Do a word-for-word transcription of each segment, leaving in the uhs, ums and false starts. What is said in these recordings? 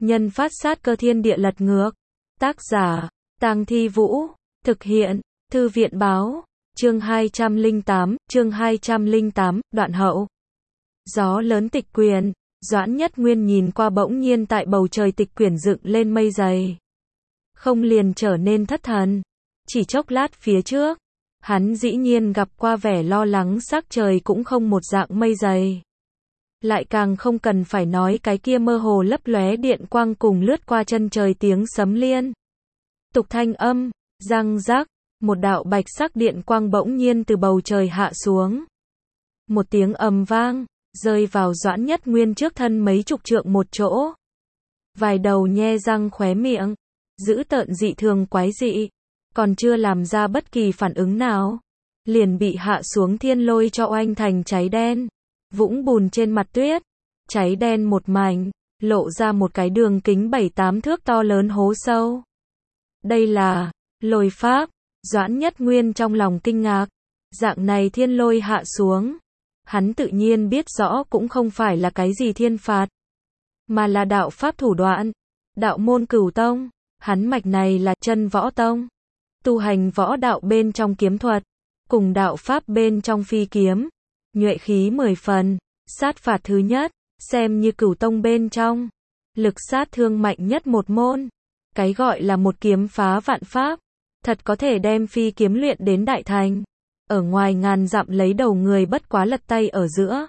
nhân phát sát cơ thiên địa lật ngược. Tác giả, Tang Thi Vũ. Thực hiện, Thư viện báo. Chương hai trăm lẻ tám, chương hai trăm lẻ tám, đoạn hậu. Gió lớn tịch quyển, Doãn Nhất Nguyên nhìn qua bỗng nhiên tại bầu trời tịch quyển dựng lên mây dày. Không liền trở nên thất thần. Chỉ chốc lát phía trước, hắn dĩ nhiên gặp qua vẻ lo lắng sắc trời cũng không một dạng mây dày. Lại càng không cần phải nói cái kia mơ hồ lấp lóe điện quang cùng lướt qua chân trời tiếng sấm liên tục thanh âm, răng rắc, một đạo bạch sắc điện quang bỗng nhiên từ bầu trời hạ xuống. Một tiếng ầm vang, rơi vào Doãn Nhất Nguyên trước thân mấy chục trượng một chỗ. Vài đầu nhe răng khóe miệng, dữ tợn dị thường quái dị, còn chưa làm ra bất kỳ phản ứng nào, liền bị hạ xuống thiên lôi cho oanh thành cháy đen. Vũng bùn trên mặt tuyết, cháy đen một mảnh, lộ ra một cái đường kính bảy tám thước to lớn hố sâu. Đây là lôi pháp. Doãn Nhất Nguyên trong lòng kinh ngạc, dạng này thiên lôi hạ xuống, hắn tự nhiên biết rõ cũng không phải là cái gì thiên phạt, mà là đạo pháp thủ đoạn. Đạo môn Cửu Tông, hắn mạch này là chân võ tông, tu hành võ đạo bên trong kiếm thuật, cùng đạo pháp bên trong phi kiếm, nhuệ khí mười phần, sát phạt thứ nhất, xem như Cửu Tông bên trong, lực sát thương mạnh nhất một môn. Cái gọi là một kiếm phá vạn pháp, thật có thể đem phi kiếm luyện đến đại thành. Ở ngoài ngàn dặm lấy đầu người bất quá lật tay ở giữa.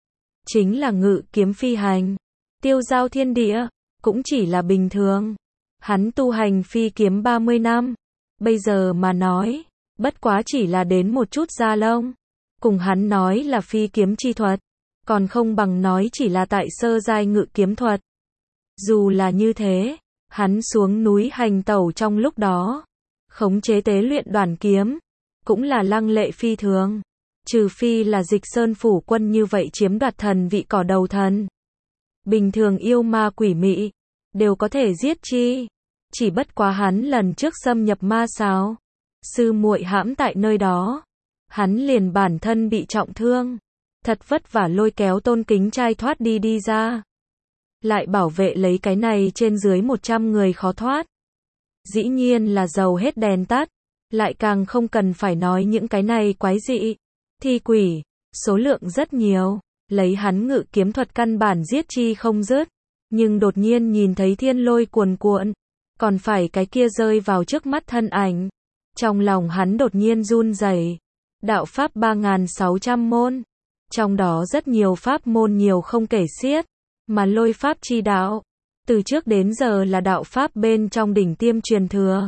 Chính là ngự kiếm phi hành, tiêu giao thiên địa, cũng chỉ là bình thường. Hắn tu hành phi kiếm ba mươi năm, bây giờ mà nói, bất quá chỉ là đến một chút da lông. Cùng hắn nói là phi kiếm chi thuật, còn không bằng nói chỉ là tại sơ giai ngự kiếm thuật. Dù là như thế, hắn xuống núi hành tẩu trong lúc đó, khống chế tế luyện đoàn kiếm, cũng là lăng lệ phi thường. Trừ phi là Dịch Sơn phủ quân như vậy chiếm đoạt thần vị cỏ đầu thần. Bình thường yêu ma quỷ mị, đều có thể giết chi. Chỉ bất quá hắn lần trước xâm nhập ma sáo, sư muội hãm tại nơi đó. Hắn liền bản thân bị trọng thương, thật vất vả lôi kéo Tôn Kính Trai thoát đi đi ra. Lại bảo vệ lấy cái này trên dưới một trăm người khó thoát. Dĩ nhiên là dầu hết đèn tắt, lại càng không cần phải nói những cái này quái dị, thi quỷ, số lượng rất nhiều, lấy hắn ngự kiếm thuật căn bản giết chi không dứt, nhưng đột nhiên nhìn thấy thiên lôi cuồn cuộn, còn phải cái kia rơi vào trước mắt thân ảnh. Trong lòng hắn đột nhiên run rẩy. Đạo pháp ba nghìn sáu trăm môn, trong đó rất nhiều pháp môn nhiều không kể xiết, mà lôi pháp chi đạo, từ trước đến giờ là đạo pháp bên trong đỉnh tiêm truyền thừa.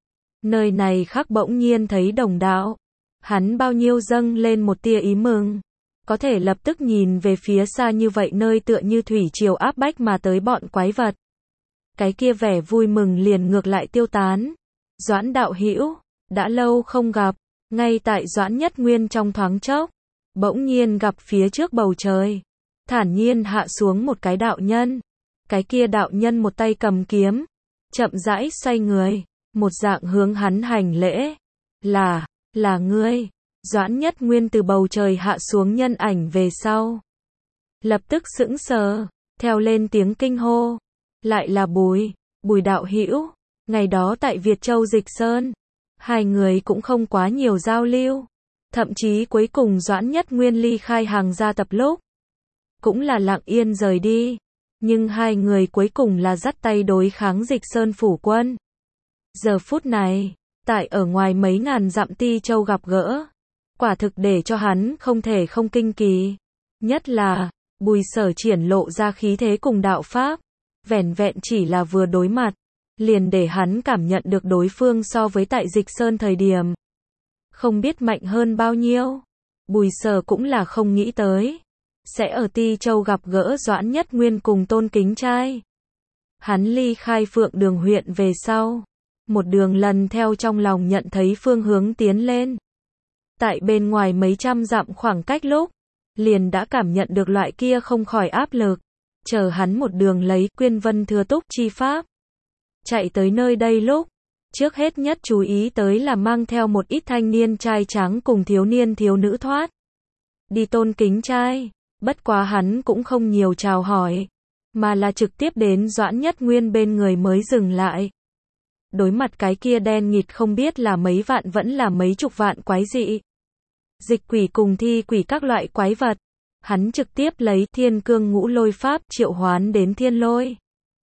Nơi này khắc bỗng nhiên thấy đồng đạo, hắn bao nhiêu dâng lên một tia ý mừng, có thể lập tức nhìn về phía xa như vậy nơi tựa như thủy triều áp bách mà tới bọn quái vật. Cái kia vẻ vui mừng liền ngược lại tiêu tán. Doãn đạo hữu, đã lâu không gặp. Ngay tại Doãn Nhất Nguyên trong thoáng chốc, bỗng nhiên gặp phía trước bầu trời, thản nhiên hạ xuống một cái đạo nhân. Cái kia đạo nhân một tay cầm kiếm, chậm rãi xoay người, một dạng hướng hắn hành lễ. Là, là ngươi. Doãn Nhất Nguyên từ bầu trời hạ xuống nhân ảnh về sau, lập tức sững sờ, theo lên tiếng kinh hô. Lại là Bùi, Bùi đạo hữu. Ngày đó tại Việt Châu Dịch Sơn, hai người cũng không quá nhiều giao lưu, thậm chí cuối cùng Doãn Nhất Nguyên ly khai hàng gia tập lúc, cũng là lặng yên rời đi, nhưng hai người cuối cùng là dắt tay đối kháng Dịch Sơn phủ quân. Giờ phút này, tại ở ngoài mấy ngàn dặm Ti Châu gặp gỡ, quả thực để cho hắn không thể không kinh kỳ, nhất là, Bùi Sở triển lộ ra khí thế cùng đạo pháp, vẻn vẹn chỉ là vừa đối mặt, liền để hắn cảm nhận được đối phương so với tại Dịch Sơn thời điểm, không biết mạnh hơn bao nhiêu. Bùi Sở cũng là không nghĩ tới, sẽ ở Ti Châu gặp gỡ Doãn Nhất Nguyên cùng Tôn Kính Trai. Hắn ly khai Phượng Đường huyện về sau, một đường lần theo trong lòng nhận thấy phương hướng tiến lên. Tại bên ngoài mấy trăm dặm khoảng cách lúc, liền đã cảm nhận được loại kia không khỏi áp lực, chờ hắn một đường lấy Quyên Vân Thừa Túc chi pháp. Chạy tới nơi đây lúc, trước hết nhất chú ý tới là mang theo một ít thanh niên trai tráng cùng thiếu niên thiếu nữ thoát. Đi Tôn Kính Trai, bất quá hắn cũng không nhiều chào hỏi, mà là trực tiếp đến Doãn Nhất Nguyên bên người mới dừng lại. Đối mặt cái kia đen nghịt không biết là mấy vạn vẫn là mấy chục vạn quái dị. Dịch quỷ cùng thi quỷ các loại quái vật. Hắn trực tiếp lấy thiên cương ngũ lôi pháp triệu hoán đến thiên lôi.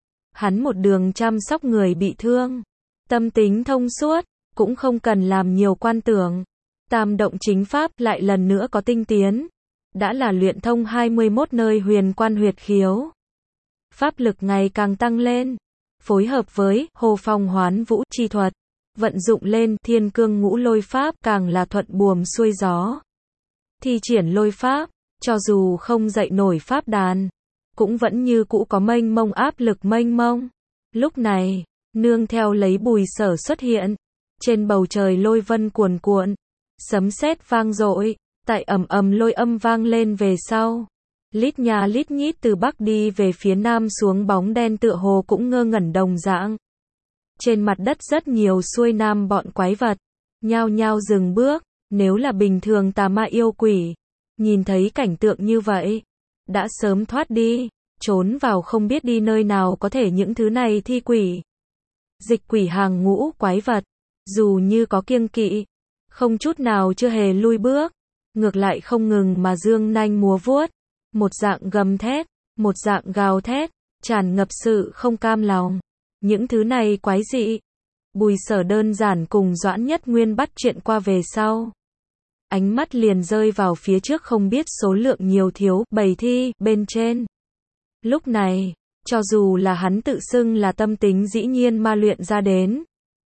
Hắn một đường chăm sóc người bị thương. Tâm tính thông suốt, cũng không cần làm nhiều quan tưởng. Tam động chính pháp lại lần nữa có tinh tiến. Đã là luyện thông hai mươi mốt nơi huyền quan huyệt khiếu. Pháp lực ngày càng tăng lên. Phối hợp với hồ phong hoán vũ chi thuật. Vận dụng lên thiên cương ngũ lôi pháp càng là thuận buồm xuôi gió. Thi triển lôi pháp, cho dù không dậy nổi pháp đàn, cũng vẫn như cũ có mênh mông áp lực mênh mông. Lúc này, nương theo lấy Bùi Sở xuất hiện, trên bầu trời lôi vân cuồn cuộn, sấm sét vang dội, tại ầm ầm lôi âm vang lên về sau. Lít nhà lít nhít từ bắc đi về phía nam xuống bóng đen tựa hồ cũng ngơ ngẩn đồng dạng. Trên mặt đất rất nhiều xuôi nam bọn quái vật, nhao nhao dừng bước, nếu là bình thường tà ma yêu quỷ, nhìn thấy cảnh tượng như vậy, đã sớm thoát đi, trốn vào không biết đi nơi nào có thể những thứ này thi quỷ. Dịch quỷ hàng ngũ quái vật, dù như có kiêng kỵ, không chút nào chưa hề lui bước, ngược lại không ngừng mà dương nanh múa vuốt, một dạng gầm thét, một dạng gào thét, tràn ngập sự không cam lòng. Những thứ này quái dị. Bùi Sở đơn giản cùng Doãn Nhất Nguyên bắt chuyện qua về sau. Ánh mắt liền rơi vào phía trước không biết số lượng nhiều thiếu bầy thi bên trên. Lúc này, cho dù là hắn tự xưng là tâm tính dĩ nhiên ma luyện ra đến.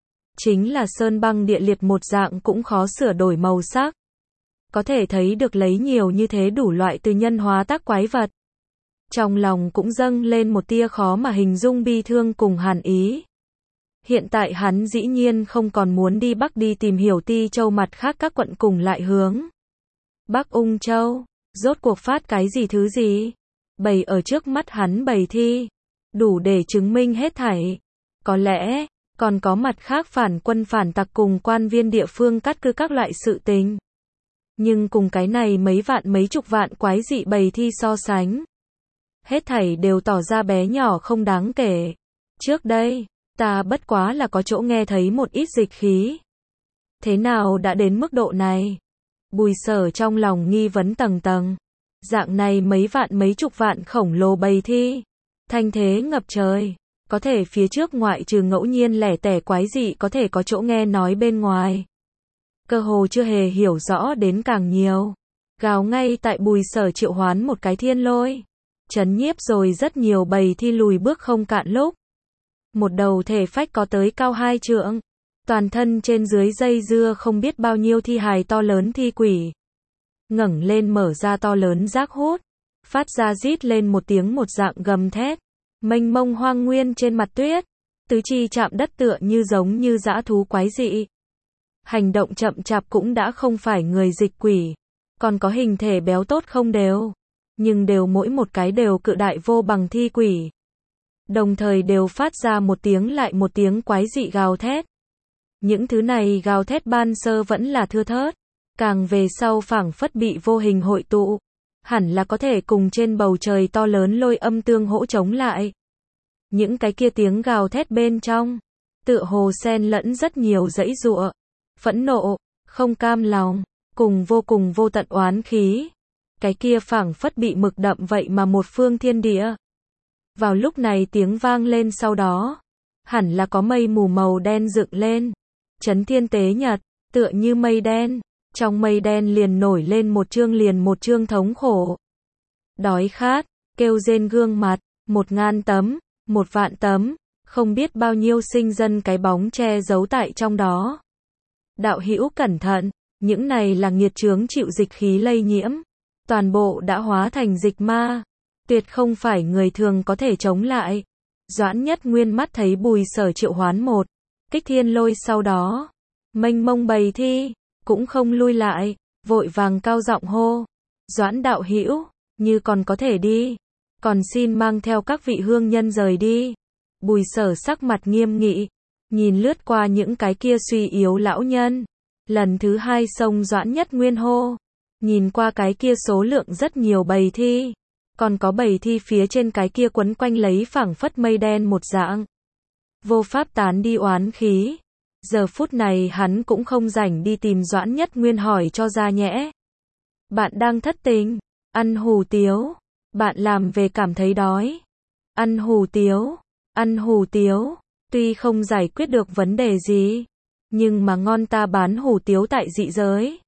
Chính là sơn băng địa liệt một dạng cũng khó sửa đổi màu sắc. Có thể thấy được lấy nhiều như thế đủ loại từ nhân hóa tác quái vật. Trong lòng cũng dâng lên một tia khó mà hình dung bi thương cùng hàn ý. Hiện tại hắn dĩ nhiên không còn muốn đi Bắc đi tìm hiểu Ti Châu mặt khác các quận cùng lại hướng. Bắc Ung Châu, rốt cuộc phát cái gì thứ gì? Bày ở trước mắt hắn bày thi, đủ để chứng minh hết thảy. Có lẽ, còn có mặt khác phản quân phản tặc cùng quan viên địa phương cắt cư các loại sự tình. Nhưng cùng cái này mấy vạn mấy chục vạn quái dị bày thi so sánh. Hết thảy đều tỏ ra bé nhỏ không đáng kể. Trước đây, ta bất quá là có chỗ nghe thấy một ít dịch khí. Thế nào đã đến mức độ này? Bùi Sở trong lòng nghi vấn tầng tầng. Dạng này mấy vạn mấy chục vạn khổng lồ bầy thi. Thanh thế ngập trời. Có thể phía trước ngoại trừ ngẫu nhiên lẻ tẻ quái dị có thể có chỗ nghe nói bên ngoài. Cơ hồ chưa hề hiểu rõ đến càng nhiều. Gào ngay tại Bùi Sở triệu hoán một cái thiên lôi. Chấn nhiếp rồi rất nhiều bầy thi lùi bước không cạn lúc. Một đầu thể phách có tới cao hai trượng. Toàn thân trên dưới dây dưa không biết bao nhiêu thi hài to lớn thi quỷ. Ngẩng lên mở ra to lớn rác hút. Phát ra rít lên một tiếng một dạng gầm thét. Mênh mông hoang nguyên trên mặt tuyết. Tứ chi chạm đất tựa như giống như dã thú quái dị. Hành động chậm chạp cũng đã không phải người dịch quỷ. Còn có hình thể béo tốt không đều. Nhưng đều mỗi một cái đều cự đại vô bằng thi quỷ. Đồng thời đều phát ra một tiếng lại một tiếng quái dị gào thét. Những thứ này gào thét ban sơ vẫn là thưa thớt. Càng về sau phảng phất bị vô hình hội tụ. Hẳn là có thể cùng trên bầu trời to lớn lôi âm tương hỗ chống lại. Những cái kia tiếng gào thét bên trong. Tựa hồ xen lẫn rất nhiều dãy giụa. Phẫn nộ, không cam lòng, cùng vô cùng vô tận oán khí. Cái kia phảng phất bị mực đậm vậy mà một phương thiên địa. Vào lúc này tiếng vang lên sau đó. Hẳn là có mây mù màu đen dựng lên. Chấn thiên tế nhật, tựa như mây đen. Trong mây đen liền nổi lên một chương liền một chương thống khổ. Đói khát, kêu rên gương mặt, một ngàn tấm, một vạn tấm. Không biết bao nhiêu sinh dân cái bóng che giấu tại trong đó. Đạo hữu cẩn thận, những này là nghiệt chướng chịu dịch khí lây nhiễm. Toàn bộ đã hóa thành dịch ma. Tuyệt không phải người thường có thể chống lại. Doãn Nhất Nguyên mắt thấy Bùi Sở triệu hoán một. Kích thiên lôi sau đó. Mênh mông bầy thi. Cũng không lui lại. Vội vàng cao giọng hô. Doãn đạo hữu, như còn có thể đi. Còn xin mang theo các vị hương nhân rời đi. Bùi Sở sắc mặt nghiêm nghị. Nhìn lướt qua những cái kia suy yếu lão nhân. Lần thứ hai xông Doãn Nhất Nguyên hô. Nhìn qua cái kia số lượng rất nhiều bầy thi. Còn có bầy thi phía trên cái kia quấn quanh lấy phảng phất mây đen một dạng. Vô pháp tán đi oán khí. Giờ phút này hắn cũng không rảnh đi tìm Doãn Nhất Nguyên hỏi cho ra nhẽ. Bạn đang thất tình, ăn hủ tiếu, bạn làm về cảm thấy đói. Ăn hủ tiếu, ăn hủ tiếu, tuy không giải quyết được vấn đề gì, nhưng mà ngon ta bán hủ tiếu tại dị giới.